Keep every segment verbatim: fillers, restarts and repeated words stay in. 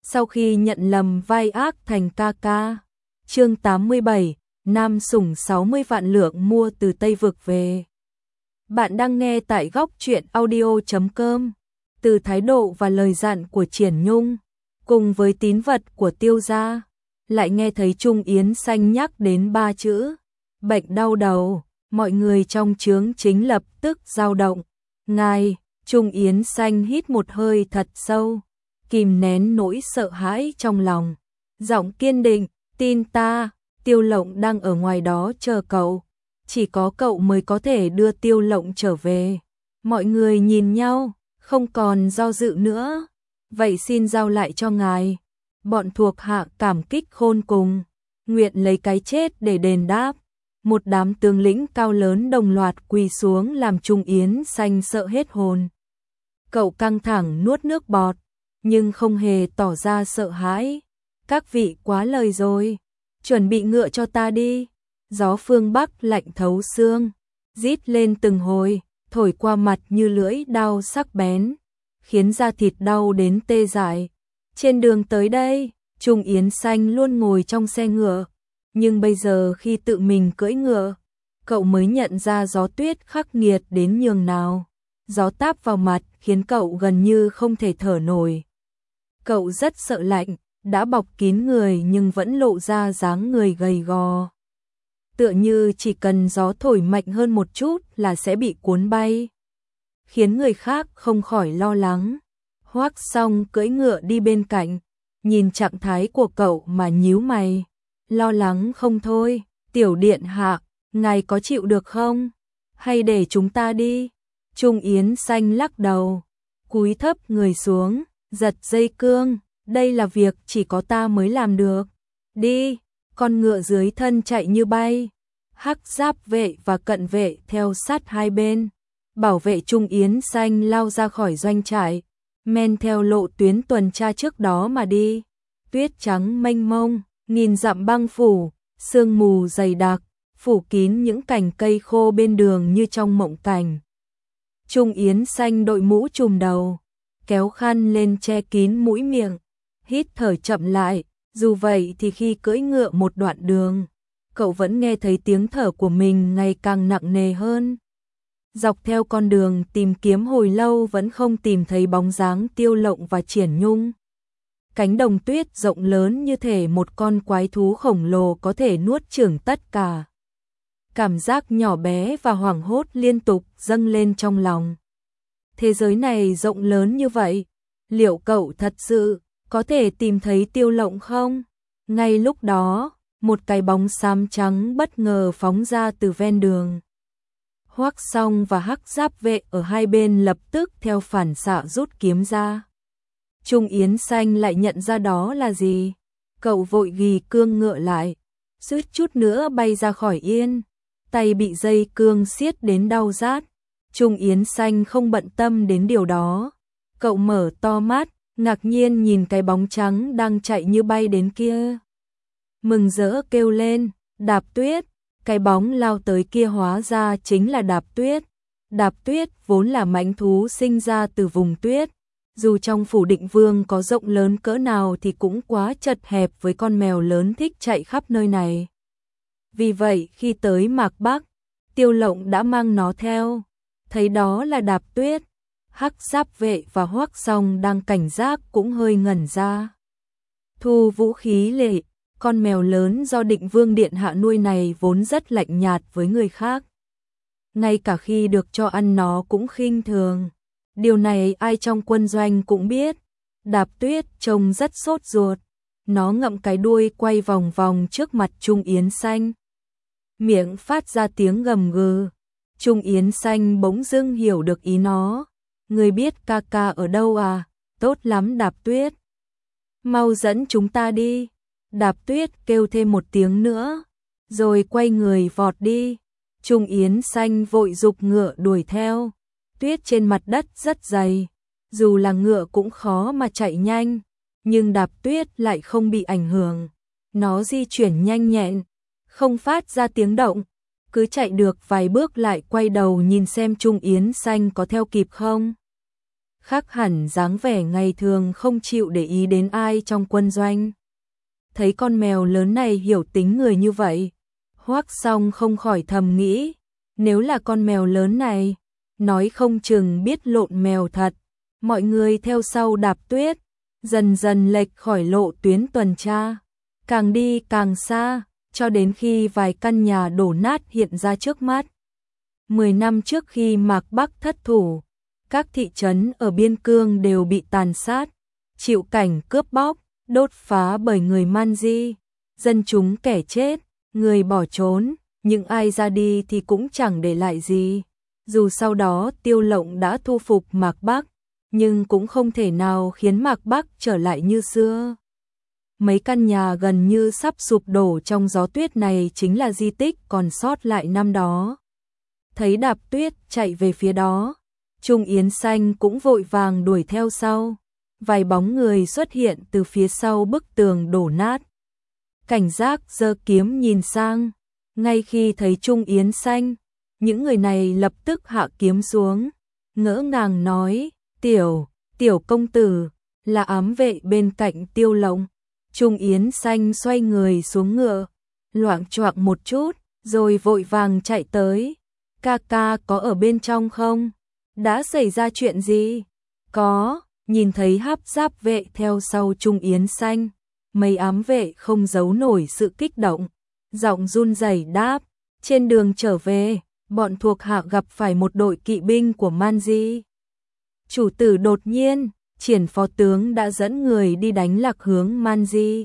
sau khi nhận lầm vai ác thành ca ca. Chương tám mươi bảy, Nam sủng sáu mươi vạn lượng mua từ Tây Vực về. Bạn đang nghe tại góc truyện audio chấm com. Từ thái độ và lời dặn của Triển Nhung, cùng với tín vật của Tiêu gia, lại nghe thấy Trung Yến Xanh nhắc đến ba chữ bệnh đau đầu, mọi người trong trướng chính lập tức dao động. Ngài, Trung Yến Xanh hít một hơi thật sâu, kìm nén nỗi sợ hãi trong lòng, giọng kiên định, tin ta, Tiêu Lộng đang ở ngoài đó chờ cậu, chỉ có cậu mới có thể đưa Tiêu Lộng trở về. Mọi người nhìn nhau, không còn do dự nữa, vậy xin giao lại cho ngài. Bọn thuộc hạ cảm kích khôn cùng, nguyện lấy cái chết để đền đáp. Một đám tướng lĩnh cao lớn đồng loạt quỳ xuống làm Trung Yến Xanh sợ hết hồn. Cậu căng thẳng nuốt nước bọt, nhưng không hề tỏ ra sợ hãi. Các vị quá lời rồi, chuẩn bị ngựa cho ta đi. Gió phương Bắc lạnh thấu xương, rít lên từng hồi, thổi qua mặt như lưỡi đao sắc bén, khiến da thịt đau đến tê dại. Trên đường tới đây, Trung Yến Xanh luôn ngồi trong xe ngựa, nhưng bây giờ khi tự mình cưỡi ngựa, cậu mới nhận ra gió tuyết khắc nghiệt đến nhường nào. Gió táp vào mặt khiến cậu gần như không thể thở nổi. Cậu rất sợ lạnh, đã bọc kín người nhưng vẫn lộ ra dáng người gầy gò. Tựa như chỉ cần gió thổi mạnh hơn một chút là sẽ bị cuốn bay, khiến người khác không khỏi lo lắng. Hoắc Song cưỡi ngựa đi bên cạnh, nhìn trạng thái của cậu mà nhíu mày, lo lắng không thôi. Tiểu điện hạ, ngài có chịu được không? Hay để chúng ta đi? Trung Yến Xanh lắc đầu, cúi thấp người xuống, giật dây cương, đây là việc chỉ có ta mới làm được. Đi, con ngựa dưới thân chạy như bay, hắc giáp vệ và cận vệ theo sát hai bên, bảo vệ Trung Yến Xanh lao ra khỏi doanh trại, men theo lộ tuyến tuần tra trước đó mà đi. Tuyết trắng mênh mông, nghìn dặm băng phủ, sương mù dày đặc, phủ kín những cành cây khô bên đường như trong mộng cảnh. Trung Yến Xanh đội mũ trùm đầu, kéo khăn lên che kín mũi miệng, hít thở chậm lại. Dù vậy thì khi cưỡi ngựa một đoạn đường, cậu vẫn nghe thấy tiếng thở của mình ngày càng nặng nề hơn. Dọc theo con đường tìm kiếm hồi lâu vẫn không tìm thấy bóng dáng Tiêu Lộng và Triển Nhung. Cánh đồng tuyết rộng lớn như thể một con quái thú khổng lồ có thể nuốt chửng tất cả. Cảm giác nhỏ bé và hoảng hốt liên tục dâng lên trong lòng. Thế giới này rộng lớn như vậy, liệu cậu thật sự có thể tìm thấy Tiêu Lộng không? Ngay lúc đó, một cái bóng xám trắng bất ngờ phóng ra từ ven đường. Hoắc Song và hắc giáp vệ ở hai bên lập tức theo phản xạ rút kiếm ra. Trung Yến Xanh lại nhận ra đó là gì. Cậu vội ghi cương ngựa lại, suýt chút nữa bay ra khỏi yên, tay bị dây cương siết đến đau rát. Trung Yến Xanh không bận tâm đến điều đó. Cậu mở to mắt, ngạc nhiên nhìn cái bóng trắng đang chạy như bay đến kia. Mừng rỡ kêu lên, Đạp Tuyết. Cái bóng lao tới kia hóa ra chính là Đạp Tuyết. Đạp Tuyết vốn là mãnh thú sinh ra từ vùng tuyết. Dù trong phủ Định Vương có rộng lớn cỡ nào thì cũng quá chật hẹp với con mèo lớn thích chạy khắp nơi này. Vì vậy khi tới Mạc Bắc, Tiêu Lộng đã mang nó theo. Thấy đó là Đạp Tuyết, hắc giáp vệ và Hoắc Song đang cảnh giác cũng hơi ngẩn ra. Thu vũ khí lệ, con mèo lớn do Định Vương điện hạ nuôi này vốn rất lạnh nhạt với người khác. Ngay cả khi được cho ăn nó cũng khinh thường. Điều này ai trong quân doanh cũng biết. Đạp Tuyết trông rất sốt ruột. Nó ngậm cái đuôi quay vòng vòng trước mặt Trung Yến Xanh, miệng phát ra tiếng gầm gừ. Trung Yến Xanh bỗng dưng hiểu được ý nó. Người biết ca ca ở đâu à? Tốt lắm Đạp Tuyết, mau dẫn chúng ta đi. Đạp Tuyết kêu thêm một tiếng nữa, rồi quay người vọt đi. Trung Yến Xanh vội giục ngựa đuổi theo. Tuyết trên mặt đất rất dày, dù là ngựa cũng khó mà chạy nhanh, nhưng Đạp Tuyết lại không bị ảnh hưởng. Nó di chuyển nhanh nhẹn, không phát ra tiếng động, cứ chạy được vài bước lại quay đầu nhìn xem Trung Yến Xanh có theo kịp không. khác hẳn dáng vẻ ngày thường không chịu để ý đến ai trong quân doanh. Thấy con mèo lớn này hiểu tính người như vậy, Hoắc Song không khỏi thầm nghĩ, nếu là con mèo lớn này, nói không chừng biết lộn mèo thật. Mọi người theo sau Đạp Tuyết, dần dần lệch khỏi lộ tuyến tuần tra, càng đi càng xa, cho đến khi vài căn nhà đổ nát hiện ra trước mắt. Mười năm trước khi Mạc Bắc thất thủ, các thị trấn ở biên cương đều bị tàn sát, chịu cảnh cướp bóc, đốt phá bởi người Man Di, dân chúng kẻ chết, người bỏ trốn, những ai ra đi thì cũng chẳng để lại gì. Dù sau đó Tiêu Lộng đã thu phục Mạc Bắc, nhưng cũng không thể nào khiến Mạc Bắc trở lại như xưa. Mấy căn nhà gần như sắp sụp đổ trong gió tuyết này chính là di tích còn sót lại năm đó. Thấy Đạp Tuyết chạy về phía đó, Trung Yến Xanh cũng vội vàng đuổi theo sau. Vài bóng người xuất hiện từ phía sau bức tường đổ nát. Cảnh giác giơ kiếm nhìn sang, ngay khi thấy Trung Yến Xanh, những người này lập tức hạ kiếm xuống, ngỡ ngàng nói, tiểu, tiểu công tử, là ám vệ bên cạnh Tiêu Lộng. Trung Yến Xanh xoay người xuống ngựa, loạng choạng một chút, rồi vội vàng chạy tới. Ca ca có ở bên trong không? Đã xảy ra chuyện gì? Có, nhìn thấy háp giáp vệ theo sau Trung Yến Xanh, mấy ám vệ không giấu nổi sự kích động, giọng run rẩy đáp, trên đường trở về, bọn thuộc hạ gặp phải một đội kỵ binh của Man Di. Chủ tử đột nhiên, Triển phó tướng đã dẫn người đi đánh lạc hướng Man Di.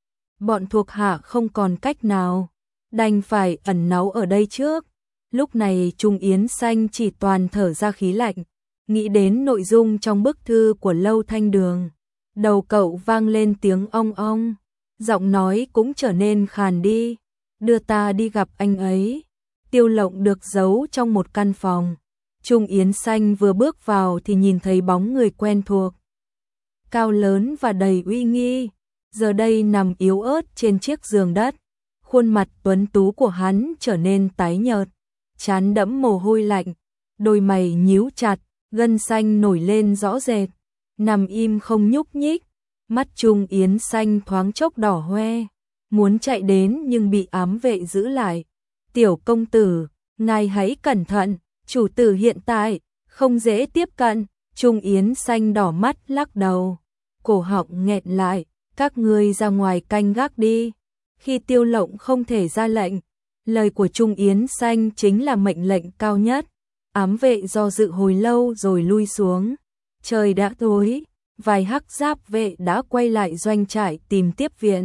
Bọn thuộc hạ không còn cách nào, đành phải ẩn náu ở đây trước. Lúc này Trung Yến Xanh chỉ toàn thở ra khí lạnh, nghĩ đến nội dung trong bức thư của Lâu Thanh Đường. Đầu cậu vang lên tiếng ong ong, giọng nói cũng trở nên khàn đi, đưa ta đi gặp anh ấy. Tiêu Lộng được giấu trong một căn phòng. Trung Yến Xanh vừa bước vào thì nhìn thấy bóng người quen thuộc, cao lớn và đầy uy nghi, giờ đây nằm yếu ớt trên chiếc giường đất. Khuôn mặt tuấn tú của hắn trở nên tái nhợt, trán đẫm mồ hôi lạnh, đôi mày nhíu chặt, gân xanh nổi lên rõ rệt, nằm im không nhúc nhích. Mắt Trung Yến Xanh thoáng chốc đỏ hoe, muốn chạy đến nhưng bị ám vệ giữ lại. Tiểu công tử, ngài hãy cẩn thận, chủ tử hiện tại không dễ tiếp cận. Trung Yến Xanh đỏ mắt lắc đầu, cổ họng nghẹn lại, các ngươi ra ngoài canh gác đi. Khi Tiêu Lộng không thể ra lệnh, lời của Trung Yến Xanh chính là mệnh lệnh cao nhất. Ám vệ do dự hồi lâu rồi lui xuống. Trời đã tối, vài hắc giáp vệ đã quay lại doanh trại tìm tiếp viện.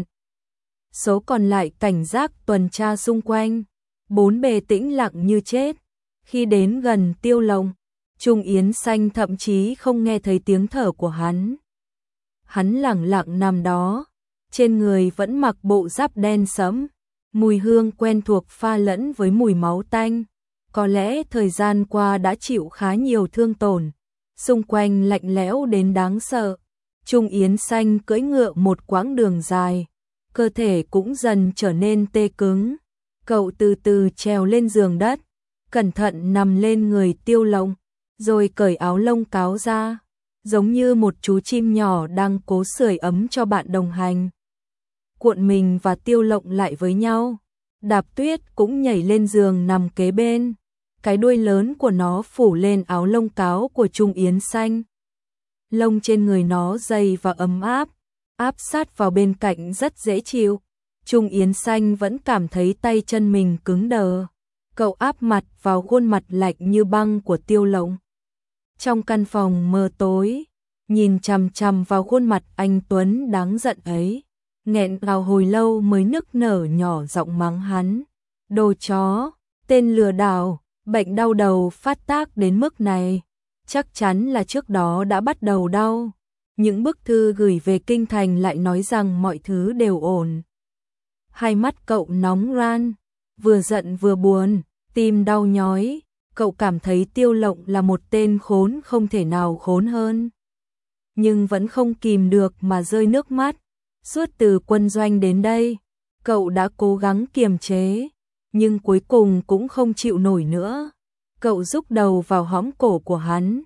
Số còn lại cảnh giác tuần tra xung quanh, bốn bề tĩnh lặng như chết. Khi đến gần Tiêu Lộng, Trung Yến Xanh thậm chí không nghe thấy tiếng thở của hắn. Hắn lẳng lặng nằm đó, trên người vẫn mặc bộ giáp đen sẫm, mùi hương quen thuộc pha lẫn với mùi máu tanh. Có lẽ thời gian qua đã chịu khá nhiều thương tổn, xung quanh lạnh lẽo đến đáng sợ. Trung Yến Xanh cưỡi ngựa một quãng đường dài, cơ thể cũng dần trở nên tê cứng. Cậu từ từ trèo lên giường đất, cẩn thận nằm lên người Tiêu Lộng, rồi cởi áo lông cáo ra, giống như một chú chim nhỏ đang cố sưởi ấm cho bạn đồng hành. Cuộn mình và Tiêu Lộng lại với nhau, Đạp Tuyết cũng nhảy lên giường nằm kế bên, cái đuôi lớn của nó phủ lên áo lông cáo của Trung Yến Xanh. Lông trên người nó dày và ấm áp, áp sát vào bên cạnh rất dễ chịu. Trung Yến Xanh vẫn cảm thấy tay chân mình cứng đờ. Cậu áp mặt vào khuôn mặt lạnh như băng của Tiêu Lộng. Trong căn phòng mờ tối, nhìn chằm chằm vào khuôn mặt anh tuấn đáng giận ấy, nghẹn ngào hồi lâu mới nức nở nhỏ giọng mắng hắn. Đồ chó, tên lừa đảo, bệnh đau đầu phát tác đến mức này, chắc chắn là trước đó đã bắt đầu đau. Những bức thư gửi về kinh thành lại nói rằng mọi thứ đều ổn. Hai mắt cậu nóng ran, vừa giận vừa buồn, tim đau nhói. Cậu cảm thấy Tiêu Lộng là một tên khốn không thể nào khốn hơn. Nhưng vẫn không kìm được mà rơi nước mắt. Suốt từ quân doanh đến đây, cậu đã cố gắng kiềm chế, nhưng cuối cùng cũng không chịu nổi nữa. Cậu rúc đầu vào hõm cổ của hắn,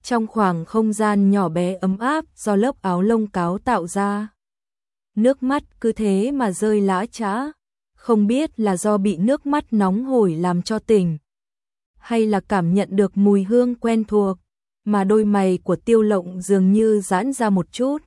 trong khoảng không gian nhỏ bé ấm áp do lớp áo lông cáo tạo ra. Nước mắt cứ thế mà rơi lã chã, không biết là do bị nước mắt nóng hổi làm cho tỉnh, hay là cảm nhận được mùi hương quen thuộc, mà đôi mày của Tiêu Lộng dường như giãn ra một chút.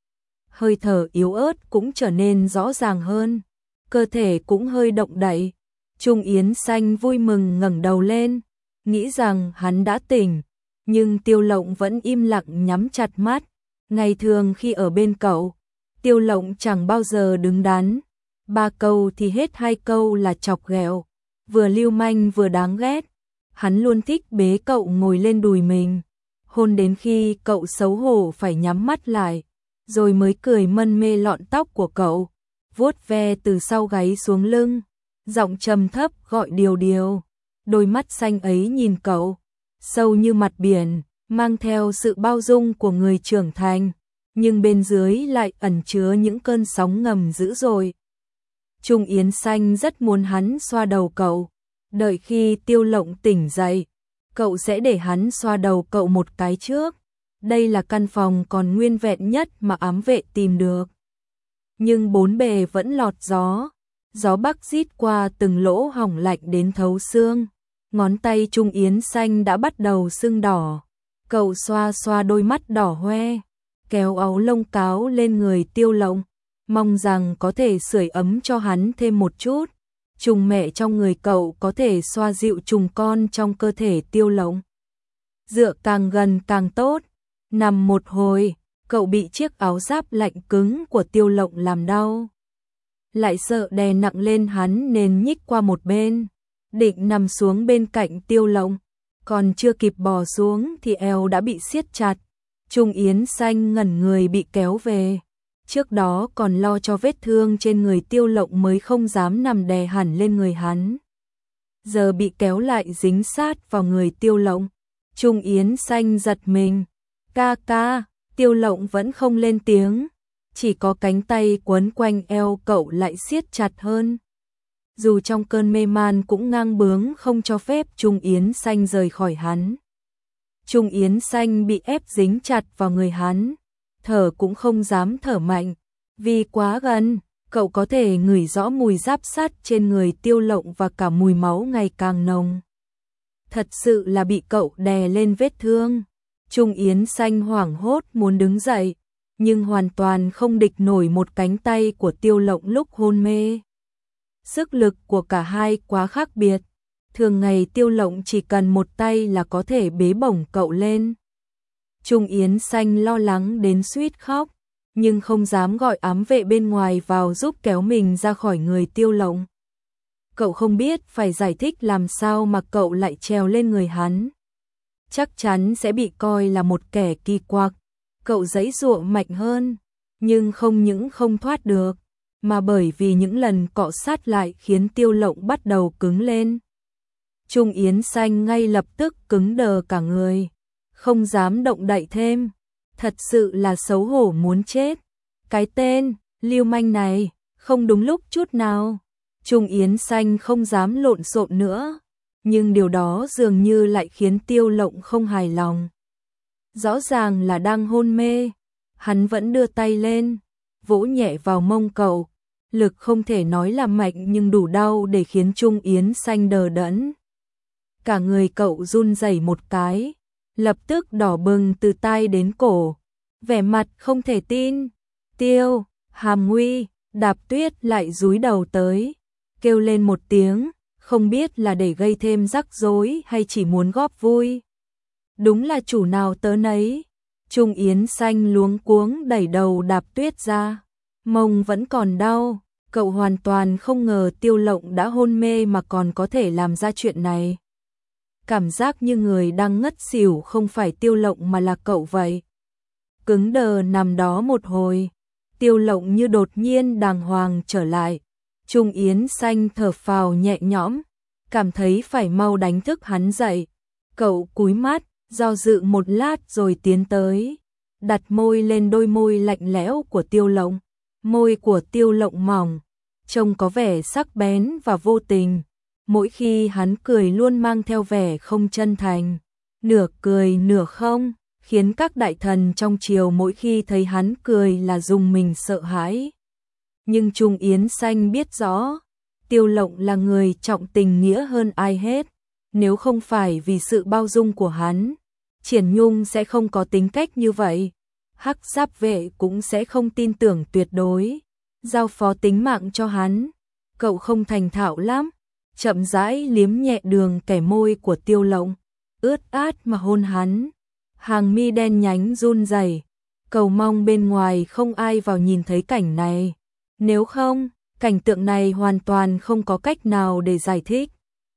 Hơi thở yếu ớt cũng trở nên rõ ràng hơn, cơ thể cũng hơi động đậy. Trung Yến Xanh vui mừng ngẩng đầu lên, nghĩ rằng hắn đã tỉnh, nhưng Tiêu Lộng vẫn im lặng nhắm chặt mắt. Ngày thường khi ở bên cậu, Tiêu Lộng chẳng bao giờ đứng đắn, ba câu thì hết hai câu là chọc ghẹo, vừa lưu manh vừa đáng ghét. Hắn luôn thích bế cậu ngồi lên đùi mình, hôn đến khi cậu xấu hổ phải nhắm mắt lại, rồi mới cười mân mê lọn tóc của cậu, vuốt ve từ sau gáy xuống lưng, giọng trầm thấp gọi điều điều. Đôi mắt xanh ấy nhìn cậu, sâu như mặt biển, mang theo sự bao dung của người trưởng thành, nhưng bên dưới lại ẩn chứa những cơn sóng ngầm dữ dội. Trung Yến Xanh rất muốn hắn xoa đầu cậu, đợi khi Tiêu Lộng tỉnh dậy, cậu sẽ để hắn xoa đầu cậu một cái trước. Đây là căn phòng còn nguyên vẹn nhất mà ám vệ tìm được. Nhưng bốn bề vẫn lọt gió, gió bắc rít qua từng lỗ hổng lạnh đến thấu xương. Ngón tay Trung Yến Xanh đã bắt đầu sưng đỏ. Cậu xoa xoa đôi mắt đỏ hoe, kéo áo lông cáo lên người Tiêu Lộng, mong rằng có thể sưởi ấm cho hắn thêm một chút. Trùng mẹ trong người cậu có thể xoa dịu trùng con trong cơ thể Tiêu Lộng. Dựa càng gần càng tốt. Nằm một hồi, cậu bị chiếc áo giáp lạnh cứng của Tiêu Lộng làm đau. Lại sợ đè nặng lên hắn nên nhích qua một bên, định nằm xuống bên cạnh Tiêu Lộng, còn chưa kịp bò xuống thì eo đã bị siết chặt. Trung Yến Xanh ngẩn người bị kéo về. Trước đó còn lo cho vết thương trên người Tiêu Lộng mới không dám nằm đè hẳn lên người hắn. Giờ bị kéo lại dính sát vào người Tiêu Lộng. Trung Yến Xanh giật mình. Ca ca, Tiêu Lộng vẫn không lên tiếng, chỉ có cánh tay quấn quanh eo cậu lại siết chặt hơn. Dù trong cơn mê man cũng ngang bướng không cho phép Trung Yến Xanh rời khỏi hắn. Trung Yến Xanh bị ép dính chặt vào người hắn, thở cũng không dám thở mạnh, vì quá gần, cậu có thể ngửi rõ mùi giáp sắt trên người Tiêu Lộng và cả mùi máu ngày càng nồng. Thật sự là bị cậu đè lên vết thương. Trung Yến Xanh hoảng hốt muốn đứng dậy, nhưng hoàn toàn không địch nổi một cánh tay của Tiêu Lộng lúc hôn mê. Sức lực của cả hai quá khác biệt. Thường ngày Tiêu Lộng chỉ cần một tay là có thể bế bổng cậu lên. Trung Yến Xanh lo lắng đến suýt khóc, nhưng không dám gọi ám vệ bên ngoài vào giúp kéo mình ra khỏi người Tiêu Lộng. Cậu không biết phải giải thích làm sao mà cậu lại trèo lên người hắn. Chắc chắn sẽ bị coi là một kẻ kỳ quặc. Cậu giãy giụa mạnh hơn, nhưng không những không thoát được, mà bởi vì những lần cọ sát lại khiến Tiêu Lộng bắt đầu cứng lên. Trung Yến Xanh ngay lập tức cứng đờ cả người, không dám động đậy thêm. Thật sự là xấu hổ muốn chết. Cái tên lưu manh này không đúng lúc chút nào. Trung Yến Xanh không dám lộn xộn nữa, nhưng điều đó dường như lại khiến Tiêu Lộng không hài lòng. Rõ ràng là đang hôn mê, hắn vẫn đưa tay lên, vỗ nhẹ vào mông cậu, lực không thể nói là mạnh nhưng đủ đau để khiến Trung Yến Xanh đờ đẫn. Cả người cậu run rẩy một cái, lập tức đỏ bừng từ tai đến cổ, vẻ mặt không thể tin. Tiêu, Hàm Nguy, Đạp Tuyết lại dúi đầu tới, kêu lên một tiếng, không biết là để gây thêm rắc rối hay chỉ muốn góp vui. Đúng là chủ nào tớ nấy. Trung Yến Xanh luống cuống đẩy đầu Đạp Tuyết ra, mông vẫn còn đau. Cậu hoàn toàn không ngờ Tiêu Lộng đã hôn mê mà còn có thể làm ra chuyện này. Cảm giác như người đang ngất xỉu không phải Tiêu Lộng mà là cậu vậy. Cứng đờ nằm đó một hồi, Tiêu Lộng như đột nhiên đàng hoàng trở lại. Trung Yến Xanh thở phào nhẹ nhõm, cảm thấy phải mau đánh thức hắn dậy. Cậu cúi mắt, do dự một lát rồi tiến tới, đặt môi lên đôi môi lạnh lẽo của Tiêu Lộng. Môi của Tiêu Lộng mỏng, trông có vẻ sắc bén và vô tình. Mỗi khi hắn cười luôn mang theo vẻ không chân thành, nửa cười nửa không, khiến các đại thần trong triều mỗi khi thấy hắn cười là dùng mình sợ hãi. Nhưng Trung Yến Xanh biết rõ, Tiêu Lộng là người trọng tình nghĩa hơn ai hết, nếu không phải vì sự bao dung của hắn, Triển Nhung sẽ không có tính cách như vậy. Hắc Giáp vệ cũng sẽ không tin tưởng tuyệt đối, giao phó tính mạng cho hắn. Cậu không thành thạo lắm, chậm rãi liếm nhẹ đường kẻ môi của Tiêu Lộng, ướt át mà hôn hắn. Hàng mi đen nhánh run rẩy, cầu mong bên ngoài không ai vào nhìn thấy cảnh này. Nếu không, cảnh tượng này hoàn toàn không có cách nào để giải thích.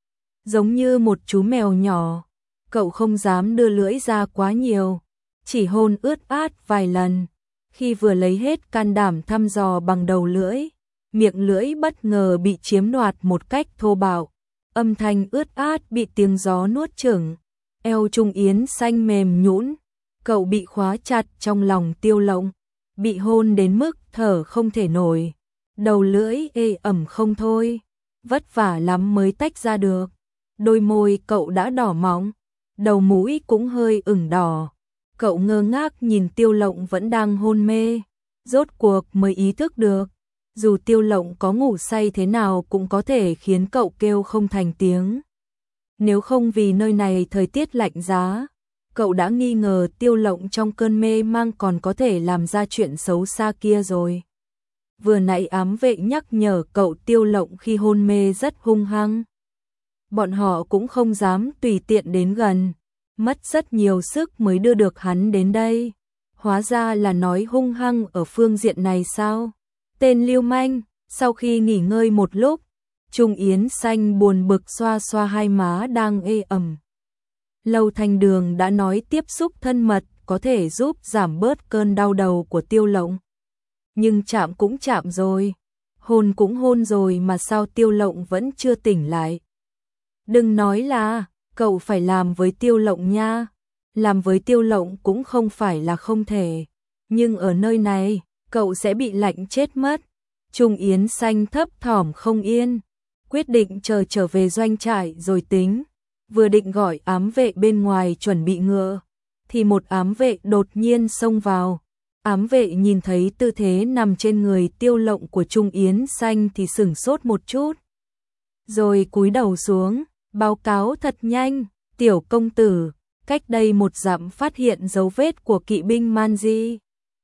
Giống như một chú mèo nhỏ, cậu không dám đưa lưỡi ra quá nhiều, chỉ hôn ướt át vài lần. Khi vừa lấy hết can đảm thăm dò bằng đầu lưỡi, miệng lưỡi bất ngờ bị chiếm đoạt một cách thô bạo, âm thanh ướt át bị tiếng gió nuốt chửng. Eo Trung Yến Xanh mềm nhũn, cậu bị khóa chặt trong lòng Tiêu Lộng, bị hôn đến mức thở không thể nổi, đầu lưỡi ê ẩm không thôi, vất vả lắm mới tách ra được. Đôi môi cậu đã đỏ mọng, đầu mũi cũng hơi ửng đỏ. Cậu ngơ ngác nhìn Tiêu Lộng vẫn đang hôn mê, rốt cuộc mới ý thức được, dù Tiêu Lộng có ngủ say thế nào cũng có thể khiến cậu kêu không thành tiếng. Nếu không vì nơi này thời tiết lạnh giá, cậu đã nghi ngờ Tiêu Lộng trong cơn mê mang còn có thể làm ra chuyện xấu xa kia rồi. Vừa nãy ám vệ nhắc nhở cậu Tiêu Lộng khi hôn mê rất hung hăng. Bọn họ cũng không dám tùy tiện đến gần, mất rất nhiều sức mới đưa được hắn đến đây. Hóa ra là nói hung hăng ở phương diện này sao? Tên lưu manh. Sau khi nghỉ ngơi một lúc, Trung Yến Xanh buồn bực xoa xoa hai má đang ê ẩm. Lâu Thanh Đường đã nói tiếp xúc thân mật có thể giúp giảm bớt cơn đau đầu của Tiêu Lộng. Nhưng chạm cũng chạm rồi, hôn cũng hôn rồi mà sao Tiêu Lộng vẫn chưa tỉnh lại. Đừng nói là, cậu phải làm với Tiêu Lộng nha. Làm với Tiêu Lộng cũng không phải là không thể. Nhưng ở nơi này, cậu sẽ bị lạnh chết mất. Trung Yến Xanh thấp thỏm không yên, quyết định chờ trở về doanh trại rồi tính. Vừa định gọi ám vệ bên ngoài chuẩn bị ngựa, thì một ám vệ đột nhiên xông vào. Ám vệ nhìn thấy tư thế nằm trên người Tiêu Lộng của Trung Yến Xanh thì sửng sốt một chút. Rồi cúi đầu xuống, báo cáo thật nhanh, tiểu công tử, cách đây một dặm phát hiện dấu vết của kỵ binh Man Di.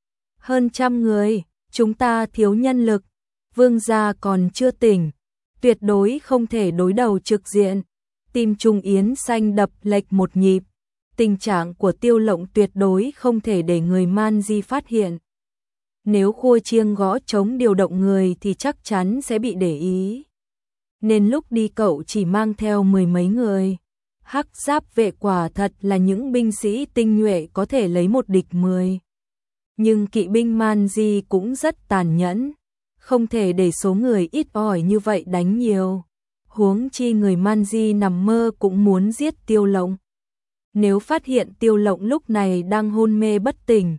Hơn trăm người, chúng ta thiếu nhân lực, vương gia còn chưa tỉnh, tuyệt đối không thể đối đầu trực diện. Tim Trung Yến Xanh đập lệch một nhịp, tình trạng của Tiêu Lộng tuyệt đối không thể để người Man Di phát hiện. Nếu khua chiêng gõ trống điều động người thì chắc chắn sẽ bị để ý. Nên lúc đi cậu chỉ mang theo mười mấy người. Hắc Giáp vệ quả thật là những binh sĩ tinh nhuệ có thể lấy một địch mười. Nhưng kỵ binh Man Di cũng rất tàn nhẫn, không thể để số người ít ỏi như vậy đánh nhiều. Huống chi người Man Di nằm mơ cũng muốn giết Tiêu Lộng. Nếu phát hiện Tiêu Lộng lúc này đang hôn mê bất tỉnh,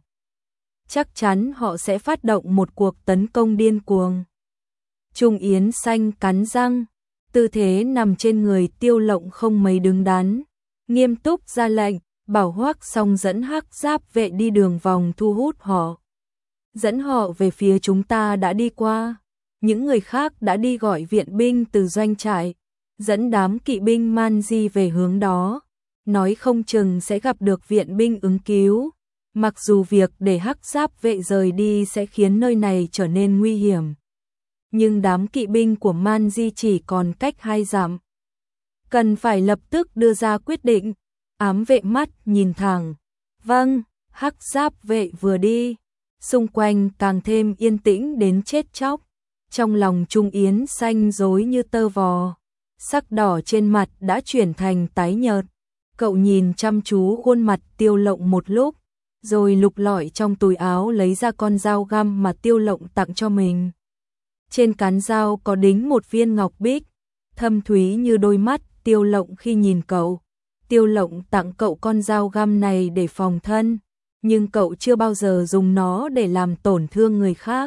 chắc chắn họ sẽ phát động một cuộc tấn công điên cuồng. Trung Yến Xanh cắn răng, tư thế nằm trên người Tiêu Lộng không mấy đứng đắn, nghiêm túc ra lệnh, bảo Hoắc Song dẫn Hắc Giáp vệ đi đường vòng thu hút họ. Dẫn họ về phía chúng ta đã đi qua, những người khác đã đi gọi viện binh từ doanh trại, dẫn đám kỵ binh Man Di về hướng đó, nói không chừng sẽ gặp được viện binh ứng cứu. Mặc dù việc để Hắc Giáp vệ rời đi sẽ khiến nơi này trở nên nguy hiểm, nhưng đám kỵ binh của Man Di chỉ còn cách hai dặm. Cần phải lập tức đưa ra quyết định. Ám vệ mắt nhìn thẳng. Vâng, Hắc Giáp vệ vừa đi, xung quanh càng thêm yên tĩnh đến chết chóc. Trong lòng Trung Yến Xanh rối như tơ vò, sắc đỏ trên mặt đã chuyển thành tái nhợt. Cậu nhìn chăm chú khuôn mặt Tiêu Lộng một lúc, rồi lục lọi trong túi áo lấy ra con dao găm mà Tiêu Lộng tặng cho mình. Trên cán dao có đính một viên ngọc bích, thâm thúy như đôi mắt Tiêu Lộng khi nhìn cậu. Tiêu Lộng tặng cậu con dao găm này để phòng thân, nhưng cậu chưa bao giờ dùng nó để làm tổn thương người khác.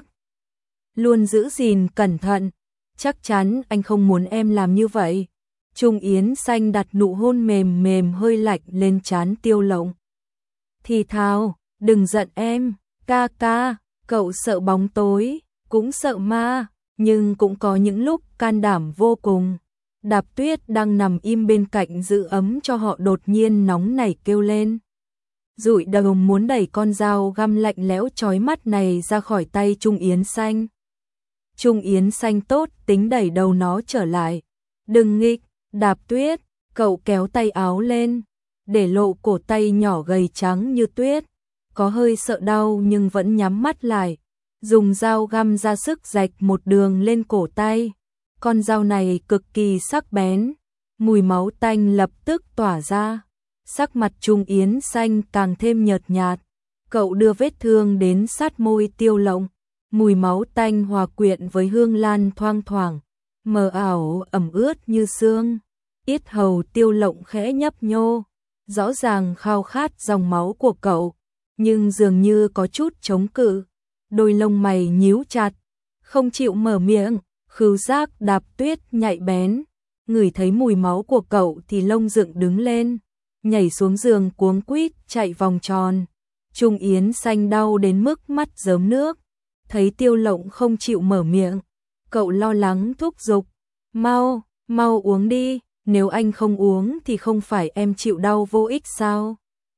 Luôn giữ gìn cẩn thận, chắc chắn anh không muốn em làm như vậy. Trung Yến Xanh đặt nụ hôn mềm mềm hơi lạnh lên trán Tiêu Lộng. thì thào, đừng giận em, ca ca, cậu sợ bóng tối, cũng sợ ma, nhưng cũng có những lúc can đảm vô cùng. Đạp Tuyết đang nằm im bên cạnh giữ ấm cho họ đột nhiên nóng nảy kêu lên. Dụi đầu muốn đẩy con dao găm lạnh lẽo chói mắt này ra khỏi tay Trung Yến Xanh. Trung Yến Xanh tốt tính đẩy đầu nó trở lại. Đừng nghịch, Đạp Tuyết, cậu kéo tay áo lên, để lộ cổ tay nhỏ gầy trắng như tuyết. Có hơi sợ đau nhưng vẫn nhắm mắt lại, dùng dao găm ra sức rạch một đường lên cổ tay. Con dao này cực kỳ sắc bén, mùi máu tanh lập tức tỏa ra. Sắc mặt Trung Yến Xanh càng thêm nhợt nhạt. Cậu đưa vết thương đến sát môi Tiêu Lộng, mùi máu tanh hòa quyện với hương lan thoang thoảng, mờ ảo ẩm ướt như sương. Yết hầu Tiêu Lộng khẽ nhấp nhô, rõ ràng khao khát dòng máu của cậu, nhưng dường như có chút chống cự. Đôi lông mày nhíu chặt, không chịu mở miệng. Khứu giác Đạp Tuyết nhạy bén, ngửi thấy mùi máu của cậu thì lông dựng đứng lên, nhảy xuống giường cuống quýt chạy vòng tròn. Trung Yến Xanh đau đến mức mắt rớm nước, thấy Tiêu Lộng không chịu mở miệng, cậu lo lắng thúc giục, mau, mau uống đi, nếu anh không uống thì không phải em chịu đau vô ích sao?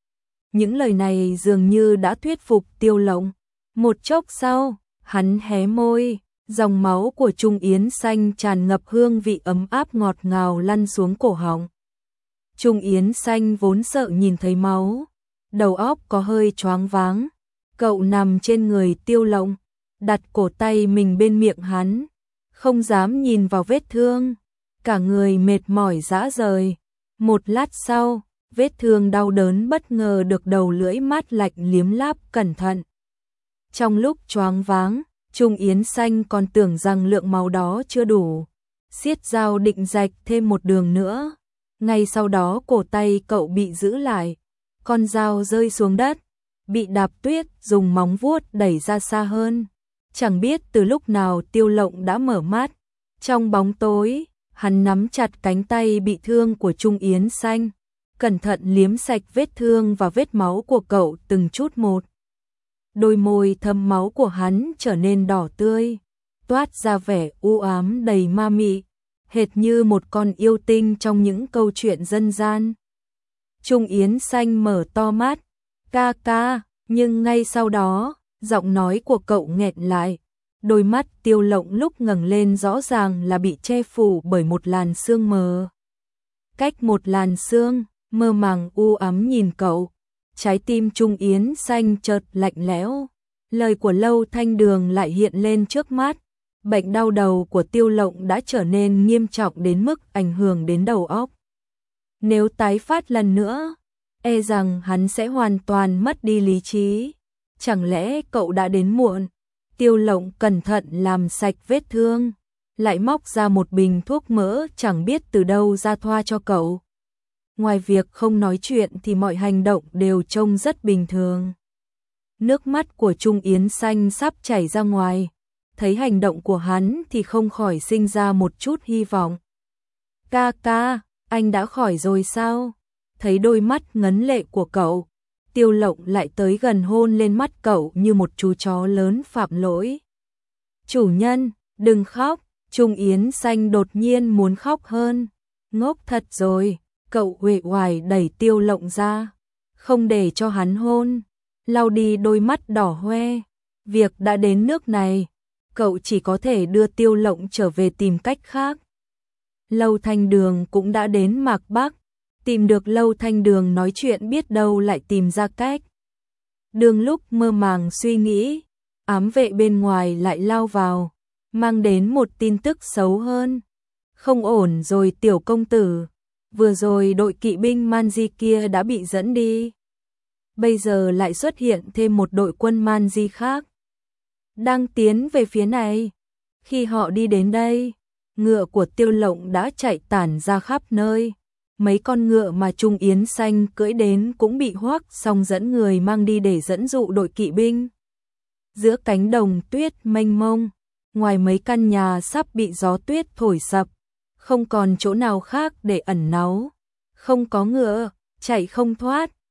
Những lời này dường như đã thuyết phục Tiêu Lộng. Một chốc sau, hắn hé môi. Dòng máu của Trung Yến Xanh tràn ngập hương vị ấm áp ngọt ngào lăn xuống cổ họng. Trung Yến Xanh vốn sợ nhìn thấy máu, đầu óc có hơi choáng váng. Cậu nằm trên người Tiêu Lộng, đặt cổ tay mình bên miệng hắn, không dám nhìn vào vết thương, cả người mệt mỏi rã rời. Một lát sau, vết thương đau đớn bất ngờ được đầu lưỡi mát lạnh liếm láp cẩn thận. Trong lúc choáng váng, Trung Yến Xanh còn tưởng rằng lượng máu đó chưa đủ, siết dao định rạch thêm một đường nữa. Ngay sau đó cổ tay cậu bị giữ lại, con dao rơi xuống đất, bị Đạp Tuyết dùng móng vuốt đẩy ra xa hơn. Chẳng biết từ lúc nào Tiêu Lộng đã mở mắt, trong bóng tối, hắn nắm chặt cánh tay bị thương của Trung Yến Xanh, cẩn thận liếm sạch vết thương và vết máu của cậu từng chút một. Đôi môi thâm máu của hắn trở nên đỏ tươi, toát ra vẻ u ám đầy ma mị, hệt như một con yêu tinh trong những câu chuyện dân gian. Trung Yến Xanh mở to mắt, ca ca, nhưng ngay sau đó, giọng nói của cậu nghẹn lại. Đôi mắt Tiêu Lộng lúc ngẩng lên rõ ràng là bị che phủ bởi một làn sương mờ. Cách một làn sương, mơ màng u ám nhìn cậu. Trái tim Trung Yến Xanh chợt lạnh lẽo, lời của Lâu Thanh Đường lại hiện lên trước mắt. Bệnh đau đầu của Tiêu Lộng đã trở nên nghiêm trọng đến mức ảnh hưởng đến đầu óc. Nếu tái phát lần nữa, e rằng hắn sẽ hoàn toàn mất đi lý trí. Chẳng lẽ cậu đã đến muộn? Tiêu Lộng cẩn thận làm sạch vết thương, lại móc ra một bình thuốc mỡ chẳng biết từ đâu ra thoa cho cậu. Ngoài việc không nói chuyện thì mọi hành động đều trông rất bình thường. Nước mắt của Trung Yến Xanh sắp chảy ra ngoài, thấy hành động của hắn thì không khỏi sinh ra một chút hy vọng. Ca ca, anh đã khỏi rồi sao? Thấy đôi mắt ngấn lệ của cậu, Tiêu Lộng lại tới gần hôn lên mắt cậu như một chú chó lớn phạm lỗi. Chủ nhân, đừng khóc. Trung Yến Xanh đột nhiên muốn khóc hơn. Ngốc thật rồi. Cậu uể oải đẩy Tiêu Lộng ra, không để cho hắn hôn, lau đi đôi mắt đỏ hoe. Việc đã đến nước này, cậu chỉ có thể đưa Tiêu Lộng trở về tìm cách khác. Lâu Thanh Đường cũng đã đến Mạc Bắc, tìm được Lâu Thanh Đường nói chuyện biết đâu lại tìm ra cách. Đường lúc mơ màng suy nghĩ, ám vệ bên ngoài lại lao vào, mang đến một tin tức xấu hơn. Không ổn rồi tiểu công tử. Vừa rồi đội kỵ binh Manji kia đã bị dẫn đi. Bây giờ lại xuất hiện thêm một đội quân Manji khác, đang tiến về phía này. Khi họ đi đến đây, ngựa của Tiêu Lộng đã chạy tản ra khắp nơi. Mấy con ngựa mà Trung Yến Xanh cưỡi đến cũng bị hoắc xong dẫn người mang đi để dẫn dụ đội kỵ binh. Giữa cánh đồng tuyết mênh mông, ngoài mấy căn nhà sắp bị gió tuyết thổi sập, không còn chỗ nào khác để ẩn náu. Không có ngựa, chạy không thoát,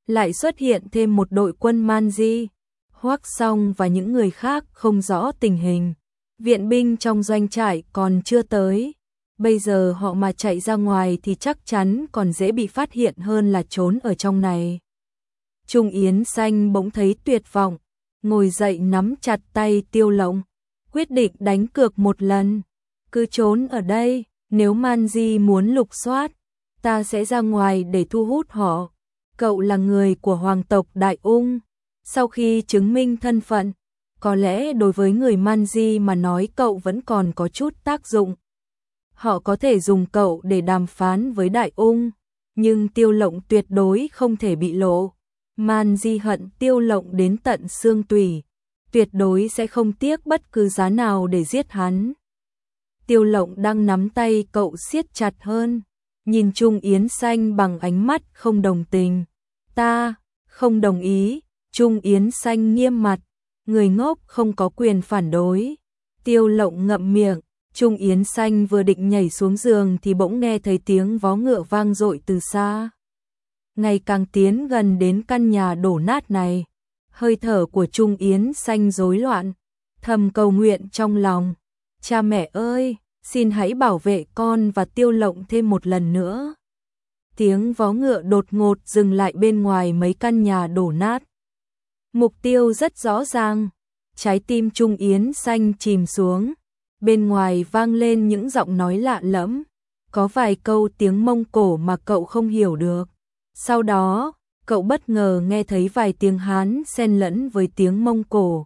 lại xuất hiện thêm một đội quân Man Di. Hoắc Song và những người khác không rõ tình hình. Viện binh trong doanh trại còn chưa tới. Bây giờ họ mà chạy ra ngoài thì chắc chắn còn dễ bị phát hiện hơn là trốn ở trong này. Trung Yến Xanh bỗng thấy tuyệt vọng, ngồi dậy nắm chặt tay Tiêu Lộng, quyết định đánh cược một lần. Cứ trốn ở đây, nếu Man Di muốn lục soát, ta sẽ ra ngoài để thu hút họ. Cậu là người của hoàng tộc Đại Ung. Sau khi chứng minh thân phận, có lẽ đối với người Man Di mà nói cậu vẫn còn có chút tác dụng. Họ có thể dùng cậu để đàm phán với Đại Ung, nhưng Tiêu Lộng tuyệt đối không thể bị lộ. Man Di hận Tiêu Lộng đến tận xương tủy, tuyệt đối sẽ không tiếc bất cứ giá nào để giết hắn. Tiêu Lộng đang nắm tay cậu siết chặt hơn, nhìn Trung Yến Xanh bằng ánh mắt không đồng tình. Ta không đồng ý. Trung Yến Xanh nghiêm mặt, người ngốc không có quyền phản đối. Tiêu Lộng ngậm miệng. Trung Yến Xanh vừa định nhảy xuống giường thì bỗng nghe thấy tiếng vó ngựa vang dội từ xa. Ngày càng tiến gần đến căn nhà đổ nát này, hơi thở của Trung Yến Xanh rối loạn, thầm cầu nguyện trong lòng. Cha mẹ ơi, xin hãy bảo vệ con và Tiêu Lộng thêm một lần nữa. Tiếng vó ngựa đột ngột dừng lại bên ngoài mấy căn nhà đổ nát. Mục tiêu rất rõ ràng, trái tim Trung Yến Xanh chìm xuống. Bên ngoài vang lên những giọng nói lạ lẫm, có vài câu tiếng Mông Cổ mà cậu không hiểu được. Sau đó, cậu bất ngờ nghe thấy vài tiếng Hán xen lẫn với tiếng Mông Cổ.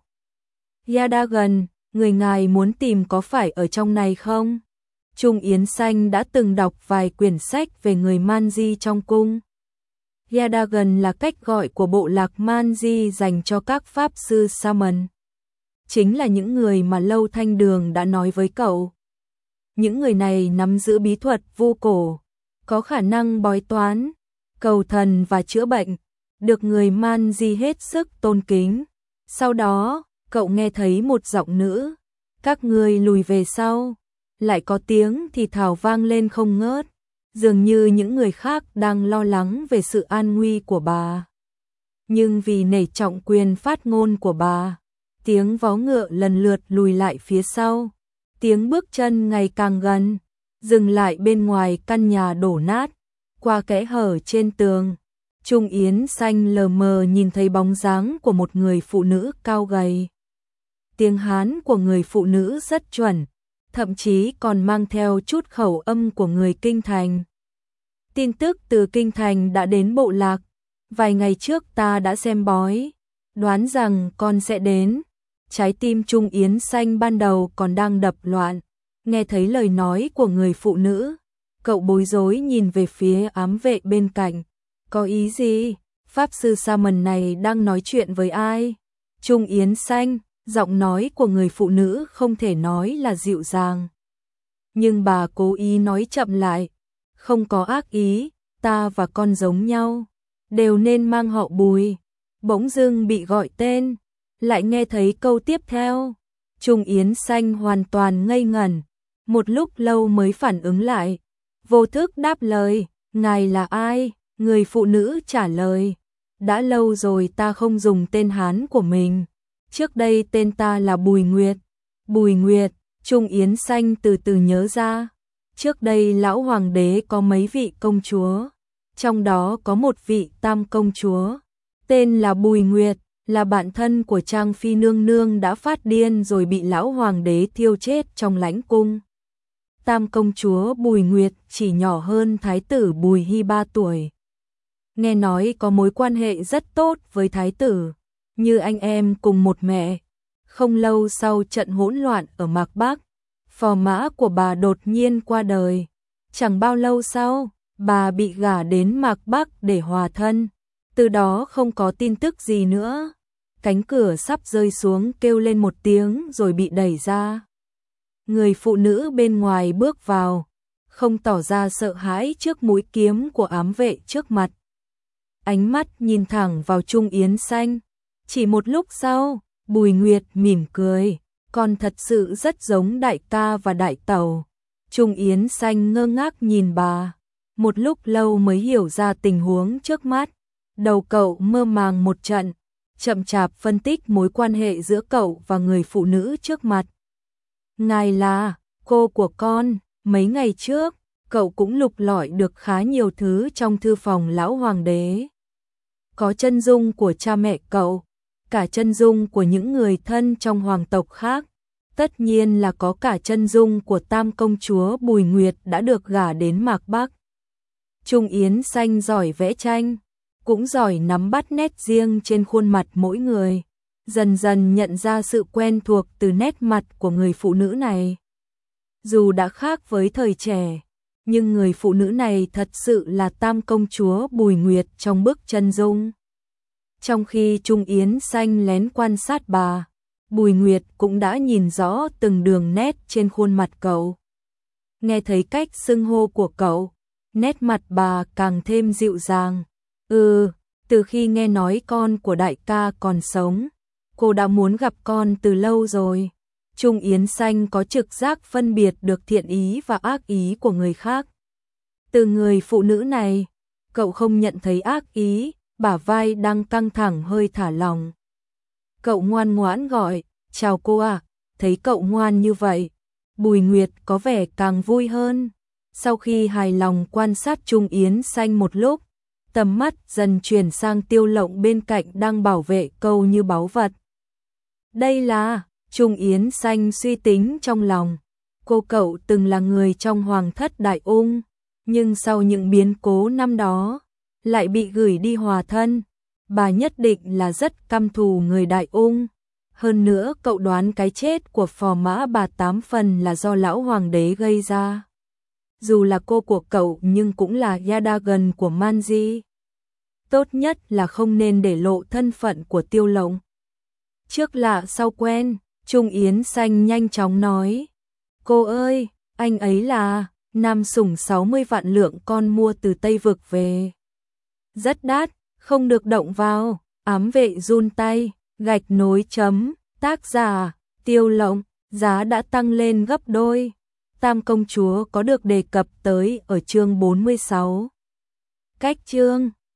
Yadagan, người ngài muốn tìm có phải ở trong này không? Trung Yến Xanh đã từng đọc vài quyển sách về người Man Di trong cung. Yadagan là cách gọi của bộ lạc Man Di dành cho các pháp sư Shaman. Chính là những người mà Lâu Thanh Đường đã nói với cậu. Những người này nắm giữ bí thuật vu cổ, có khả năng bói toán, cầu thần và chữa bệnh, được người Man Di hết sức tôn kính. Sau đó, cậu nghe thấy một giọng nữ, các ngươi lùi về sau, lại có tiếng thì thào vang lên không ngớt, dường như những người khác đang lo lắng về sự an nguy của bà. Nhưng vì nể trọng quyền phát ngôn của bà, tiếng vó ngựa lần lượt lùi lại phía sau, tiếng bước chân ngày càng gần, dừng lại bên ngoài căn nhà đổ nát, qua kẽ hở trên tường. Trung Yến Xanh lờ mờ nhìn thấy bóng dáng của một người phụ nữ cao gầy. Tiếng Hán của người phụ nữ rất chuẩn, thậm chí còn mang theo chút khẩu âm của người Kinh Thành. Tin tức từ Kinh Thành đã đến bộ lạc, vài ngày trước ta đã xem bói, đoán rằng con sẽ đến. Trái tim Trung Yến Xanh ban đầu còn đang đập loạn, nghe thấy lời nói của người phụ nữ, cậu bối rối nhìn về phía ám vệ bên cạnh. Có ý gì? Pháp sư Shaman này đang nói chuyện với ai? Trung Yến Xanh, giọng nói của người phụ nữ không thể nói là dịu dàng. Nhưng bà cố ý nói chậm lại. Không có ác ý, ta và con giống nhau, đều nên mang họ Bùi. Bỗng dưng bị gọi tên, lại nghe thấy câu tiếp theo. Trung Yến Xanh hoàn toàn ngây ngẩn, một lúc lâu mới phản ứng lại. Vô thức đáp lời, ngài là ai? Người phụ nữ trả lời, đã lâu rồi ta không dùng tên Hán của mình. Trước đây tên ta là Bùi Nguyệt. Bùi Nguyệt, Trung Yến Xanh từ từ nhớ ra. Trước đây lão hoàng đế có mấy vị công chúa, trong đó có một vị tam công chúa, tên là Bùi Nguyệt, là bạn thân của Trang Phi nương nương đã phát điên rồi bị lão hoàng đế thiêu chết trong lãnh cung. Tam công chúa Bùi Nguyệt chỉ nhỏ hơn thái tử Bùi Hy ba tuổi. Nghe nói có mối quan hệ rất tốt với thái tử, như anh em cùng một mẹ. Không lâu sau trận hỗn loạn ở Mạc Bắc, phò mã của bà đột nhiên qua đời. Chẳng bao lâu sau, bà bị gả đến Mạc Bắc để hòa thân. Từ đó không có tin tức gì nữa. Cánh cửa sắp rơi xuống kêu lên một tiếng rồi bị đẩy ra. Người phụ nữ bên ngoài bước vào, không tỏ ra sợ hãi trước mũi kiếm của ám vệ trước mặt. Ánh mắt nhìn thẳng vào Trung Yến Xanh. Chỉ một lúc sau, Bùi Nguyệt mỉm cười, còn thật sự rất giống đại ca và đại tẩu. Trung Yến Xanh ngơ ngác nhìn bà, một lúc lâu mới hiểu ra tình huống trước mắt. Đầu cậu mơ màng một trận, chậm chạp phân tích mối quan hệ giữa cậu và người phụ nữ trước mặt. Ngài là cô của con, mấy ngày trước, cậu cũng lục lọi được khá nhiều thứ trong thư phòng lão hoàng đế. Có chân dung của cha mẹ cậu, cả chân dung của những người thân trong hoàng tộc khác, tất nhiên là có cả chân dung của tam công chúa Bùi Nguyệt đã được gả đến Mạc Bắc. Trung Yến Xanh giỏi vẽ tranh, cũng giỏi nắm bắt nét riêng trên khuôn mặt mỗi người, dần dần nhận ra sự quen thuộc từ nét mặt của người phụ nữ này. Dù đã khác với thời trẻ, nhưng người phụ nữ này thật sự là tam công chúa Bùi Nguyệt trong bức chân dung. Trong khi Trung Yến Xanh lén quan sát bà, Bùi Nguyệt cũng đã nhìn rõ từng đường nét trên khuôn mặt cậu. Nghe thấy cách xưng hô của cậu, nét mặt bà càng thêm dịu dàng. Ừ, từ khi nghe nói con của đại ca còn sống, cô đã muốn gặp con từ lâu rồi. Trung Yến Xanh có trực giác phân biệt được thiện ý và ác ý của người khác. Từ người phụ nữ này, cậu không nhận thấy ác ý, bả vai đang căng thẳng hơi thả lỏng. Cậu ngoan ngoãn gọi, chào cô ạ, thấy cậu ngoan như vậy, Bùi Nguyệt có vẻ càng vui hơn. Sau khi hài lòng quan sát Trung Yến Xanh một lúc, tầm mắt dần chuyển sang Tiêu Lộng bên cạnh đang bảo vệ câu như báu vật. Đây là, Trung Yến Xanh suy tính trong lòng, cô cậu từng là người trong hoàng thất Đại Ung, nhưng sau những biến cố năm đó, lại bị gửi đi hòa thân, bà nhất định là rất căm thù người Đại Ung. Hơn nữa cậu đoán cái chết của phò mã bà tám phần là do lão hoàng đế gây ra. Dù là cô của cậu nhưng cũng là Yadagan của Manji. Tốt nhất là không nên để lộ thân phận của Tiêu Lộng. Trước lạ sau quen, Trung Yến Xanh nhanh chóng nói. Cô ơi, anh ấy là nam sủng sáu mươi vạn lượng con mua từ Tây Vực về. Rất đắt, không được động vào, ám vệ run tay, gạch nối chấm, tác giả, Tiêu Lộng, giá đã tăng lên gấp đôi. Tam công chúa có được đề cập tới ở chương bốn mươi sáu. Cách chương